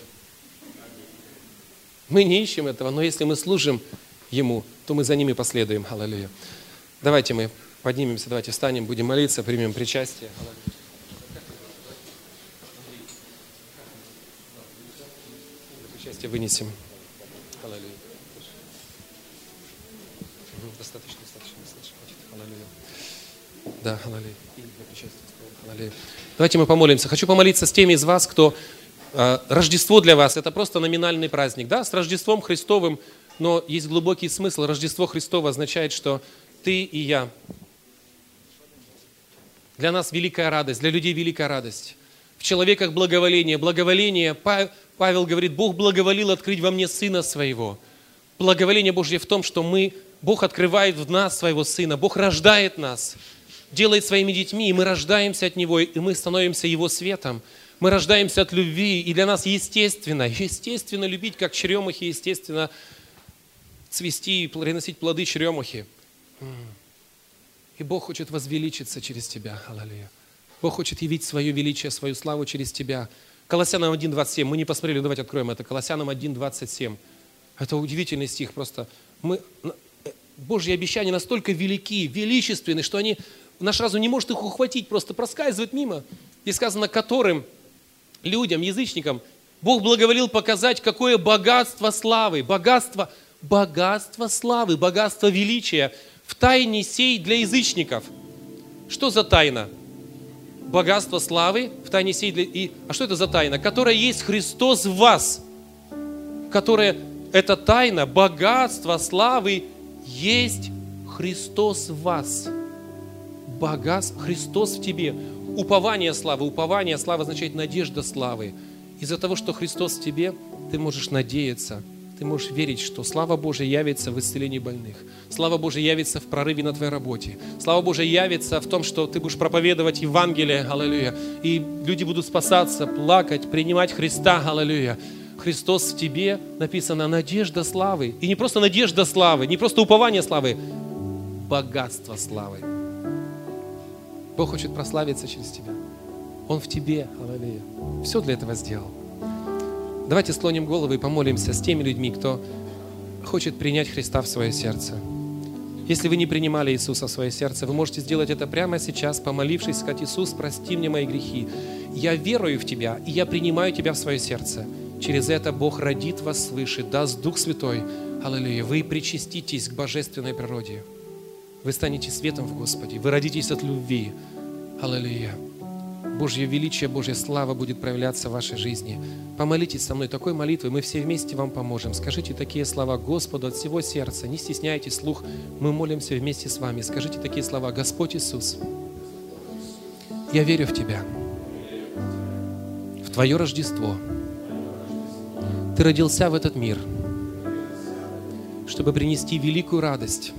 Мы не ищем этого, но если мы служим Ему, то мы за ними последуем. Аллилуйя. Давайте мы поднимемся, давайте встанем, будем молиться, примем причастие. Причастие вынесем. Аллилуйя. Достаточно, достаточно, достаточно. Аллилуйя. Да, аллилуйя. Аллилуйя. Давайте мы помолимся. Хочу помолиться с теми из вас, кто э, Рождество для вас, это просто номинальный праздник. Да, с Рождеством Христовым, но есть глубокий смысл. Рождество Христово означает, что ты и я. Для нас великая радость, для людей великая радость. В человеках благоволение. Благоволение, Павел говорит, Бог благоволил открыть во мне Сына Своего. Благоволение Божье в том, что мы, Бог открывает в нас Своего Сына, Бог рождает нас, делает своими детьми, и мы рождаемся от Него, и мы становимся Его светом. Мы рождаемся от любви, и для нас естественно, естественно любить, как черемухи, естественно цвести и приносить плоды черемухи. И Бог хочет возвеличиться через тебя. Аллилуйя. Бог хочет явить свое величие, свою славу через тебя. Колоссянам один двадцать семь. Мы не посмотрели, давайте откроем это. Колоссянам один двадцать семь. Это удивительный стих просто. Мы, Божьи обещания настолько велики, величественны, что они, наш разум не может их ухватить, просто проскальзывает мимо. И сказано, которым людям, язычникам, Бог благоволил показать, какое богатство славы, богатство, богатство славы, богатство величия в тайне сей для язычников. Что за тайна? Богатство славы в тайне сей для... И... А что это за тайна? Которая есть Христос в вас. Которая... Это тайна, богатство славы есть Христос в вас. Богатство, Христос в тебе. Упование славы. Упование славы означает надежда славы. Из-за того, что Христос в тебе, ты можешь надеяться. ты можешь верить, что слава Божия явится в исцелении больных. Слава Божия явится в прорыве на твоей работе. Слава Божия явится в том, что ты будешь проповедовать Евангелие, аллилуйя, и люди будут спасаться, плакать, принимать Христа, аллилуйя. Христос в тебе, написано, надежда славы. И не просто надежда славы, не просто упование славы, богатство славы. Бог хочет прославиться через тебя. Он в тебе, аллилуйя. Все для этого сделал. Давайте склоним головы и помолимся с теми людьми, кто хочет принять Христа в свое сердце. Если вы не принимали Иисуса в свое сердце, вы можете сделать это прямо сейчас, помолившись, сказать: Иисус, прости мне мои грехи. Я верую в Тебя, и я принимаю Тебя в свое сердце. Через это Бог родит вас свыше, даст Дух Святой. Аллилуйя. Вы причаститесь к божественной природе. Вы станете светом в Господе. Вы родитесь от любви. Аллилуйя. Божье величие, Божья слава будет проявляться в вашей жизни. Помолитесь со мной такой молитвой, мы все вместе вам поможем. Скажите такие слова Господу от всего сердца, не стесняйтесь слух, мы молимся вместе с вами. Скажите такие слова: Господь Иисус, я верю в Тебя, в Твое Рождество. Ты родился в этот мир, чтобы принести великую радость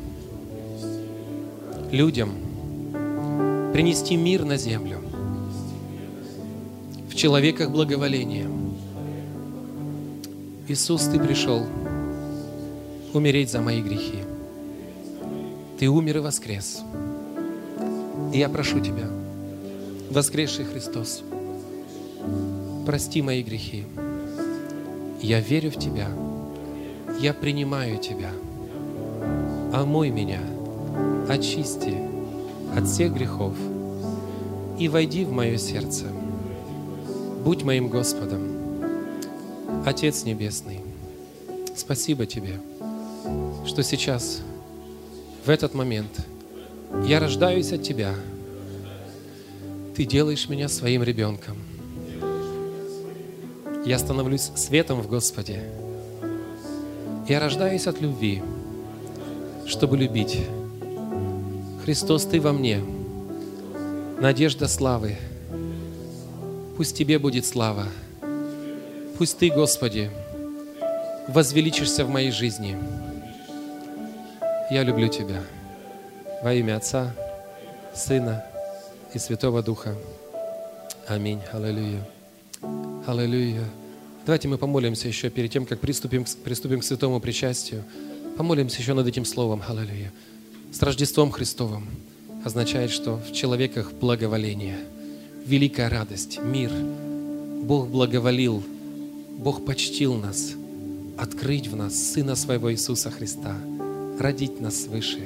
людям, принести мир на землю. В человеках благоволение. Иисус, Ты пришел умереть за мои грехи. Ты умер и воскрес. И я прошу Тебя, воскресший Христос, прости мои грехи. Я верю в Тебя. Я принимаю Тебя. Омой меня, очисти от всех грехов и войди в мое сердце. Будь моим Господом. Отец Небесный, спасибо Тебе, что сейчас, в этот момент, я рождаюсь от Тебя. Ты делаешь меня своим ребенком. Я становлюсь светом в Господе. Я рождаюсь от любви, чтобы любить. Христос, Ты во мне, надежда славы. Пусть Тебе будет слава. Пусть Ты, Господи, возвеличишься в моей жизни. Я люблю Тебя. Во имя Отца, Сына и Святого Духа. Аминь. Аллилуйя. Аллилуйя. Давайте мы помолимся еще перед тем, как приступим, приступим к святому причастию. Помолимся еще над этим словом. Аллилуйя. С Рождеством Христовым означает, что в человеках благоволение, великая радость, мир. Бог благоволил, Бог почтил нас, открыть в нас Сына Своего Иисуса Христа, родить нас свыше.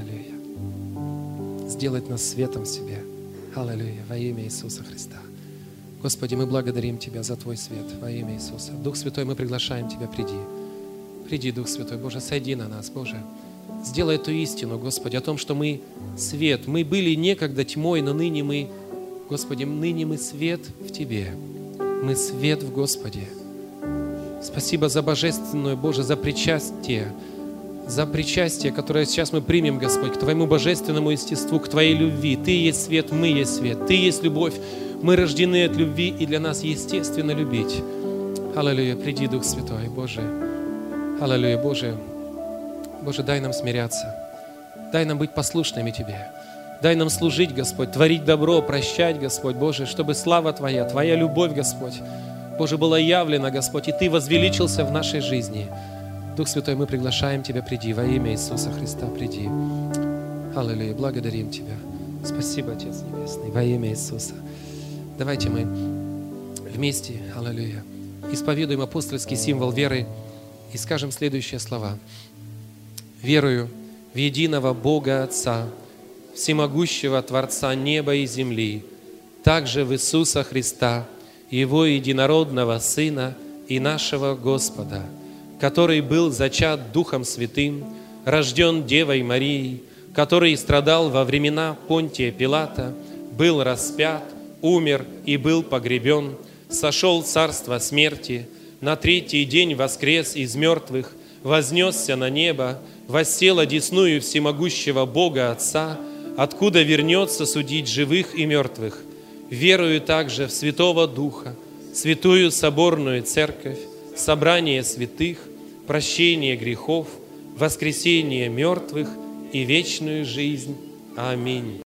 Аллилуйя. Сделать нас светом в себе. Аллилуйя. Во имя Иисуса Христа. Господи, мы благодарим Тебя за Твой свет во имя Иисуса. Дух Святой, мы приглашаем Тебя, приди. Приди, Дух Святой, Боже, сойди на нас, Боже. Сделай эту истину, Господи, о том, что мы свет. Мы были некогда тьмой, но ныне мы, Господи, ныне мы свет в Тебе. Мы свет в Господе. Спасибо за божественную, Боже, за причастие, за причастие, которое сейчас мы примем, Господь, к Твоему божественному естеству, к Твоей любви. Ты есть свет, мы есть свет. Ты есть любовь. Мы рождены от любви, и для нас естественно любить. Аллилуйя. Приди, Дух Святой, Боже. Аллилуйя, Боже. Боже, дай нам смиряться. Дай нам быть послушными Тебе. Дай нам служить, Господь, творить добро, прощать, Господь, Боже, чтобы слава Твоя, Твоя любовь, Господь, Боже, была явлена, Господь, и Ты возвеличился в нашей жизни. Дух Святой, мы приглашаем Тебя, приди, во имя Иисуса Христа, приди. Аллилуйя, благодарим Тебя. Спасибо, Отец Небесный, во имя Иисуса. Давайте мы вместе, аллилуйя, исповедуем апостольский символ веры и скажем следующие слова. Верую в единого Бога Отца, всемогущего Творца неба и земли, также в Иисуса Христа, Его единородного Сына и нашего Господа, который был зачат Духом Святым, рожден Девой Марией, который страдал во времена Понтия Пилата, был распят, умер и был погребен, сошел в царство смерти, на третий день воскрес из мертвых, вознесся на небо, воссел одесную всемогущего Бога Отца, откуда вернется судить живых и мертвых. Верую также в Святого Духа, святую соборную церковь, собрание святых, прощение грехов, воскресение мертвых и вечную жизнь. Аминь.